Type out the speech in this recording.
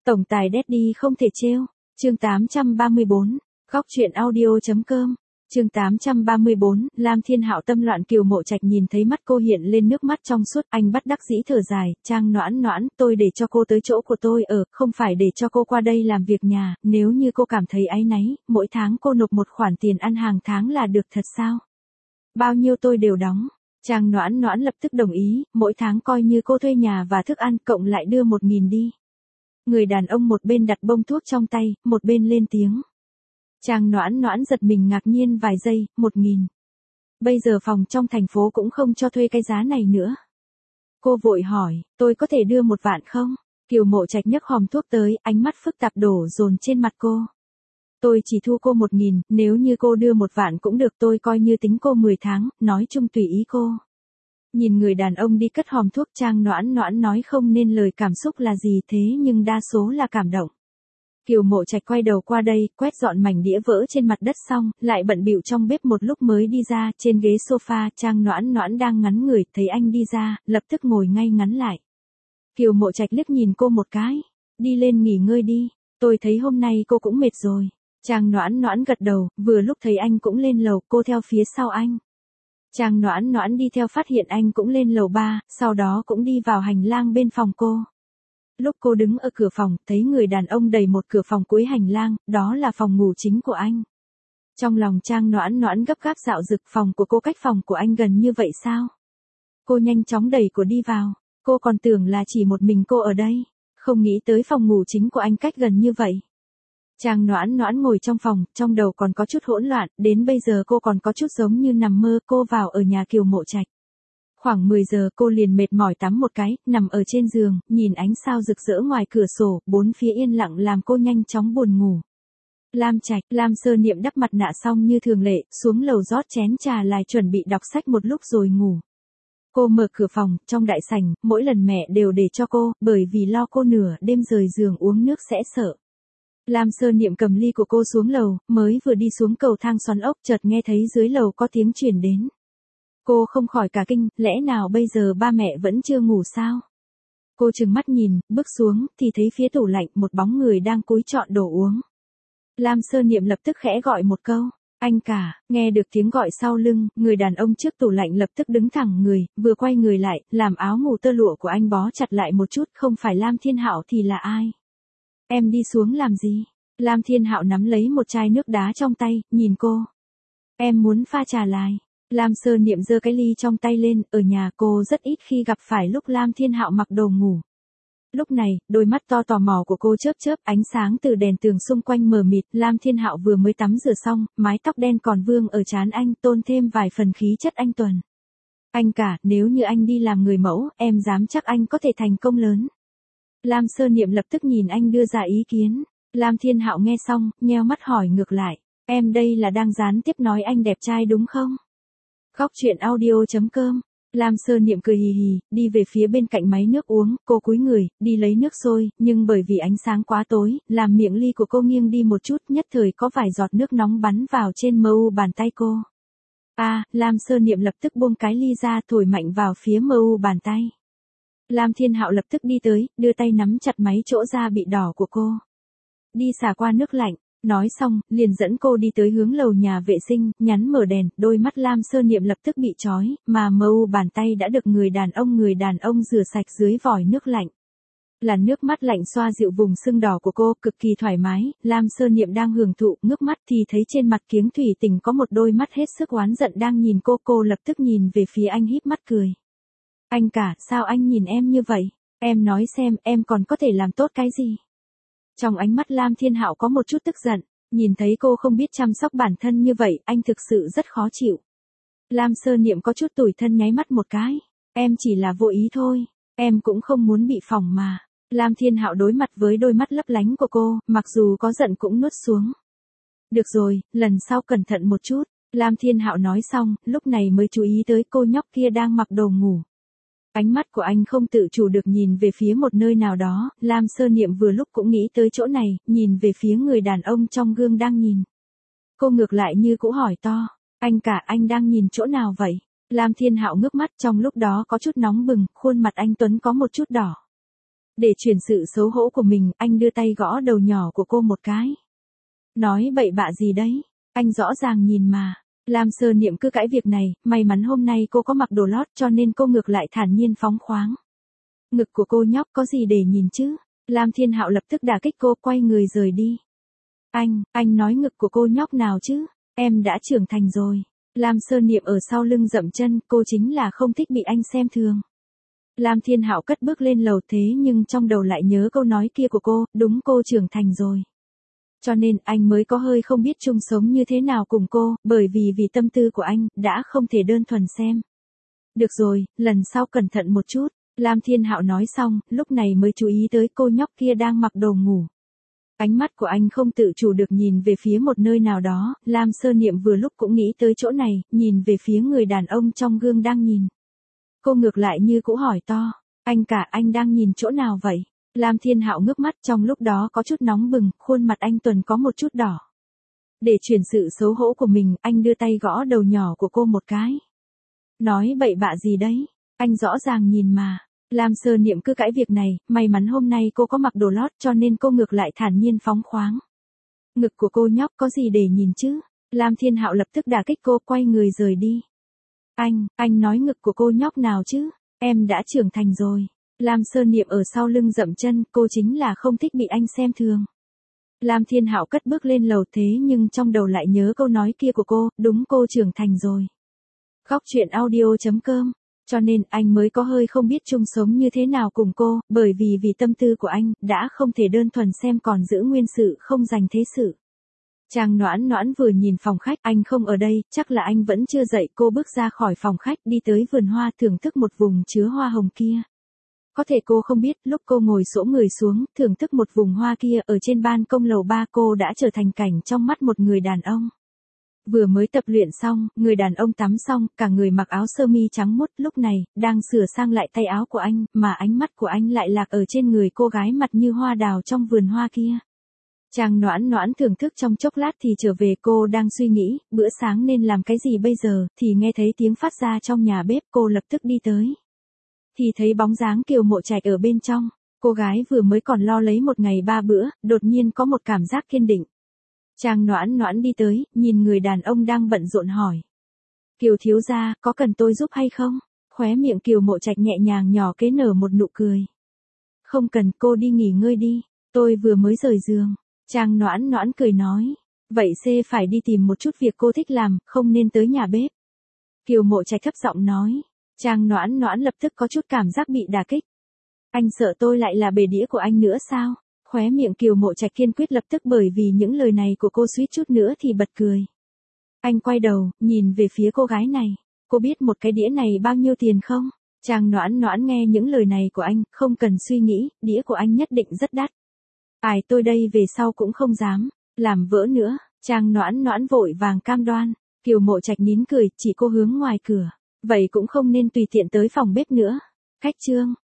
Tổng tài Daddy không thể trêu. Chương 834. Góc truyện audio.com. Chương 834, Lam Thiên Hạo tâm loạn. Kiều Mộ Trạch nhìn thấy mắt cô hiện lên nước mắt trong suốt, anh bất đắc dĩ thở dài, Trang Noãn Noãn, tôi để cho cô tới chỗ của tôi ở, không phải để cho cô qua đây làm việc nhà, nếu như cô cảm thấy áy náy, mỗi tháng cô nộp một khoản tiền ăn hàng tháng là được thật sao? Bao nhiêu tôi đều đóng. Trang Noãn Noãn lập tức đồng ý, mỗi tháng coi như cô thuê nhà và thức ăn, cộng lại đưa 1.000 đi. Người đàn ông một bên đặt bông thuốc trong tay, một bên lên tiếng. Trang Noãn Noãn giật mình ngạc nhiên vài giây, 1.000. Bây giờ phòng trong thành phố cũng không cho thuê cái giá này nữa. Cô vội hỏi, tôi có thể đưa 1 vạn không? Kiều Mộ Trạch nhấc hòm thuốc tới, ánh mắt phức tạp đổ dồn trên mặt cô. Tôi chỉ thu cô 1.000, nếu như cô đưa 1 vạn cũng được, tôi coi như tính cô 10 tháng, nói chung tùy ý cô. Nhìn người đàn ông đi cất hòm thuốc, Trang Noãn Noãn nói không nên lời cảm xúc là gì, thế nhưng đa số là cảm động. Kiều Mộ Trạch quay đầu qua đây, quét dọn mảnh đĩa vỡ trên mặt đất xong, lại bận bịu trong bếp một lúc mới đi ra, trên ghế sofa, Trang Noãn Noãn đang ngắn người, thấy anh đi ra, lập tức ngồi ngay ngắn lại. Kiều Mộ Trạch liếc nhìn cô một cái, đi lên nghỉ ngơi đi, tôi thấy hôm nay cô cũng mệt rồi. Trang Noãn Noãn gật đầu, vừa lúc thấy anh cũng lên lầu, cô theo phía sau anh. Trang Noãn Noãn đi theo phát hiện anh cũng lên lầu 3, sau đó cũng đi vào hành lang bên phòng cô. Lúc cô đứng ở cửa phòng, thấy người đàn ông đẩy một cửa phòng cuối hành lang, đó là phòng ngủ chính của anh. Trong lòng Trang Noãn Noãn gấp gáp dạo dực, phòng của cô cách phòng của anh gần như vậy sao? Cô nhanh chóng đẩy cửa đi vào, cô còn tưởng là chỉ một mình cô ở đây, không nghĩ tới phòng ngủ chính của anh cách gần như vậy. Trang Noãn Noãn ngồi trong phòng, trong đầu còn có chút hỗn loạn, đến bây giờ cô còn có chút giống như nằm mơ. Cô vào ở nhà Kiều Mộ Trạch. Khoảng 10 giờ cô liền mệt mỏi tắm một cái, nằm ở trên giường, nhìn ánh sao rực rỡ ngoài cửa sổ, bốn phía yên lặng làm cô nhanh chóng buồn ngủ. Lam Trạch, Lam Sơ Niệm đắp mặt nạ xong như thường lệ, xuống lầu rót chén trà lại chuẩn bị đọc sách một lúc rồi ngủ. Cô mở cửa phòng, trong đại sảnh, mỗi lần mẹ đều để cho cô, bởi vì lo cô nửa đêm rời giường uống nước sẽ sợ. Lam Sơ Niệm cầm ly của cô xuống lầu, mới vừa đi xuống cầu thang xoắn ốc, chợt nghe thấy dưới lầu có tiếng truyền đến. Cô không khỏi cả kinh, lẽ nào bây giờ ba mẹ vẫn chưa ngủ sao? Cô trừng mắt nhìn, bước xuống, thì thấy phía tủ lạnh một bóng người đang cúi chọn đồ uống. Lam Sơ Niệm lập tức khẽ gọi một câu, anh cả, nghe được tiếng gọi sau lưng, người đàn ông trước tủ lạnh lập tức đứng thẳng người, vừa quay người lại, làm áo ngủ tơ lụa của anh bó chặt lại một chút, không phải Lam Thiên Hạo thì là ai? Em đi xuống làm gì? Lam Thiên Hạo nắm lấy một chai nước đá trong tay, nhìn cô. Em muốn pha trà lại. Lam Sơ Niệm giơ cái ly trong tay lên, ở nhà cô rất ít khi gặp phải lúc Lam Thiên Hạo mặc đồ ngủ. Lúc này, đôi mắt to tò mò của cô chớp chớp, ánh sáng từ đèn tường xung quanh mờ mịt, Lam Thiên Hạo vừa mới tắm rửa xong, mái tóc đen còn vương ở trán anh, tôn thêm vài phần khí chất anh tuần. Anh cả, nếu như anh đi làm người mẫu, em dám chắc anh có thể thành công lớn. Lam Sơ Niệm lập tức nhìn anh đưa ra ý kiến. Lam Thiên Hạo nghe xong, nheo mắt hỏi ngược lại, em đây là đang gián tiếp nói anh đẹp trai đúng không? Góc truyện audio.com. Lam Sơ Niệm cười hì hì, đi về phía bên cạnh máy nước uống, cô cúi người, đi lấy nước sôi, nhưng bởi vì ánh sáng quá tối, làm miệng ly của cô nghiêng đi một chút, nhất thời có vài giọt nước nóng bắn vào trên mu bàn tay cô. Lam Sơ Niệm lập tức buông cái ly ra, thổi mạnh vào phía mu bàn tay. Lam Thiên Hạo lập tức đi tới, đưa tay nắm chặt máy chỗ da bị đỏ của cô. Đi xả qua nước lạnh, nói xong, liền dẫn cô đi tới hướng lầu nhà vệ sinh, nhắn mở đèn, đôi mắt Lam Sơ Niệm lập tức bị chói, mà mu bàn tay đã được người đàn ông rửa sạch dưới vòi nước lạnh. Làn nước mắt lạnh xoa dịu vùng sưng đỏ của cô, cực kỳ thoải mái. Lam Sơ Niệm đang hưởng thụ, ngước mắt thì thấy trên mặt kiếng thủy tinh có một đôi mắt hết sức oán giận đang nhìn cô lập tức nhìn về phía anh híp mắt cười. Anh cả, sao anh nhìn em như vậy? Em nói xem, em còn có thể làm tốt cái gì? Trong ánh mắt Lam Thiên Hạo có một chút tức giận, nhìn thấy cô không biết chăm sóc bản thân như vậy, anh thực sự rất khó chịu. Lam Sơ Niệm có chút tủi thân nháy mắt một cái, em chỉ là vô ý thôi, em cũng không muốn bị phỏng mà. Lam Thiên Hạo đối mặt với đôi mắt lấp lánh của cô, mặc dù có giận cũng nuốt xuống. Được rồi, lần sau cẩn thận một chút. Lam Thiên Hạo nói xong, lúc này mới chú ý tới cô nhóc kia đang mặc đồ ngủ. Ánh mắt của anh không tự chủ được nhìn về phía một nơi nào đó, Lam Sơ Niệm vừa lúc cũng nghĩ tới chỗ này, nhìn về phía người đàn ông trong gương đang nhìn. Cô ngược lại như cũ hỏi to, anh cả, anh đang nhìn chỗ nào vậy? Lam Thiên Hạo ngước mắt, trong lúc đó có chút nóng bừng, khuôn mặt anh tuấn có một chút đỏ. Để chuyển sự xấu hổ của mình, anh đưa tay gõ đầu nhỏ của cô một cái. Nói bậy bạ gì đấy, anh rõ ràng nhìn mà. Lam Sơ Niệm cứ cãi việc này, may mắn hôm nay cô có mặc đồ lót cho nên cô ngược lại thản nhiên phóng khoáng. Ngực của cô nhóc có gì để nhìn chứ? Lam Thiên Hạo lập tức đả kích cô, quay người rời đi. Anh nói ngực của cô nhóc nào chứ? Em đã trưởng thành rồi. Lam Sơ Niệm ở sau lưng dậm chân, cô chính là không thích bị anh xem thường. Lam Thiên Hạo cất bước lên lầu thế nhưng trong đầu lại nhớ câu nói kia của cô, đúng cô trưởng thành rồi. Cho nên anh mới có hơi không biết chung sống như thế nào cùng cô, bởi vì tâm tư của anh, đã không thể đơn thuần xem. Được rồi, lần sau cẩn thận một chút. Lam Thiên Hạo nói xong, lúc này mới chú ý tới cô nhóc kia đang mặc đồ ngủ. Ánh mắt của anh không tự chủ được nhìn về phía một nơi nào đó, Lam Sơ Niệm vừa lúc cũng nghĩ tới chỗ này, nhìn về phía người đàn ông trong gương đang nhìn. Cô ngược lại như cũ hỏi to, anh đang nhìn chỗ nào vậy? Lam Thiên Hạo ngước mắt, trong lúc đó có chút nóng bừng, khuôn mặt anh Tuần có một chút đỏ. Để chuyển sự xấu hổ của mình, anh đưa tay gõ đầu nhỏ của cô một cái. Nói bậy bạ gì đấy, anh rõ ràng nhìn mà. Lam Sơ Niệm cứ cãi việc này, may mắn hôm nay cô có mặc đồ lót cho nên cô ngược lại thản nhiên phóng khoáng. Ngực của cô nhóc có gì để nhìn chứ? Lam Thiên Hạo lập tức đả kích cô, quay người rời đi. Anh nói ngực của cô nhóc nào chứ? Em đã trưởng thành rồi. Lam Sơ Niệm ở sau lưng dậm chân, cô chính là không thích bị anh xem thường. Lam Thiên Hạo cất bước lên lầu thế nhưng trong đầu lại nhớ câu nói kia của cô, đúng cô trưởng thành rồi. Khóc chuyện audio.com. Cho nên anh mới có hơi không biết chung sống như thế nào cùng cô, bởi vì tâm tư của anh, đã không thể đơn thuần xem còn giữ nguyên sự không dành thế sự. Trang Noãn Noãn vừa nhìn phòng khách, anh không ở đây, chắc là anh vẫn chưa dậy, cô bước ra khỏi phòng khách đi tới vườn hoa thưởng thức một vùng chứa hoa hồng kia. Có thể cô không biết, lúc cô ngồi xổm người xuống, thưởng thức một vùng hoa kia ở trên ban công lầu 3 cô đã trở thành cảnh trong mắt một người đàn ông. Vừa mới tập luyện xong, người đàn ông tắm xong, cả người mặc áo sơ mi trắng muốt lúc này, đang sửa sang lại tay áo của anh, mà ánh mắt của anh lại lạc ở trên người cô gái mặt như hoa đào trong vườn hoa kia. Trang Noãn Noãn thưởng thức trong chốc lát thì trở về, cô đang suy nghĩ, bữa sáng nên làm cái gì bây giờ, thì nghe thấy tiếng phát ra trong nhà bếp, cô lập tức đi tới. Thì thấy bóng dáng Kiều Mộ Trạch ở bên trong, cô gái vừa mới còn lo lấy một ngày 3 bữa, đột nhiên có một cảm giác kiên định. Trang Noãn Noãn đi tới, nhìn người đàn ông đang bận rộn hỏi. Kiều thiếu gia, có cần tôi giúp hay không? Khóe miệng Kiều Mộ Trạch nhẹ nhàng nhỏ kế nở một nụ cười. Không cần, cô đi nghỉ ngơi đi, tôi vừa mới rời giường. Trang Noãn Noãn cười nói. Vậy C phải đi tìm một chút việc cô thích làm, không nên tới nhà bếp. Kiều Mộ Trạch thấp giọng nói. Trang Noãn Noãn lập tức có chút cảm giác bị đả kích. Anh sợ tôi lại là bề đĩa của anh nữa sao? Khóe miệng Kiều Mộ Trạch kiên quyết lập tức, bởi vì những lời này của cô suýt chút nữa thì bật cười. Anh quay đầu, nhìn về phía cô gái này. Cô biết một cái đĩa này bao nhiêu tiền không? Trang Noãn Noãn nghe những lời này của anh, không cần suy nghĩ, đĩa của anh nhất định rất đắt. Ai, tôi đây về sau cũng không dám làm vỡ nữa. Trang Noãn Noãn vội vàng cam đoan. Kiều Mộ Trạch nín cười, chỉ cô hướng ngoài cửa. Vậy cũng không nên tùy tiện tới phòng bếp nữa. Khách trương.